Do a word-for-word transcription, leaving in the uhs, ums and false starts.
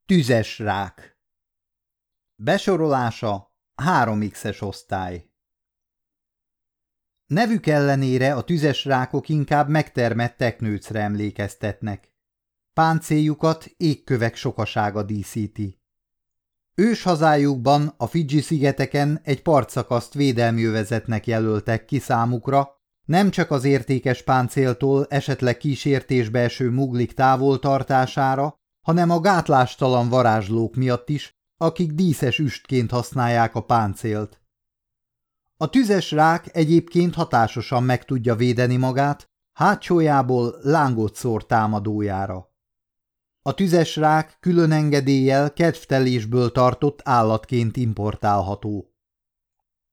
Tüzes rák. Besorolása három iksz-es osztály. Nevük ellenére a tüzes rákok inkább megtermett teknőcre emlékeztetnek. Páncéljukat égkövek sokasága díszíti. Őshazájukban, a Fidzsi-szigeteken egy partszakaszt védelmi övezetnek jelöltek ki számukra, nem csak az értékes páncéltól esetleg kísértésbe eső muglik távoltartására, hanem a gátlástalan varázslók miatt is, akik díszes üstként használják a páncélt. A tüzes rák egyébként hatásosan meg tudja védeni magát, hátsójából lángot szór támadójára. A tüzes rák külön engedéllyel kedvtelésből tartott állatként importálható.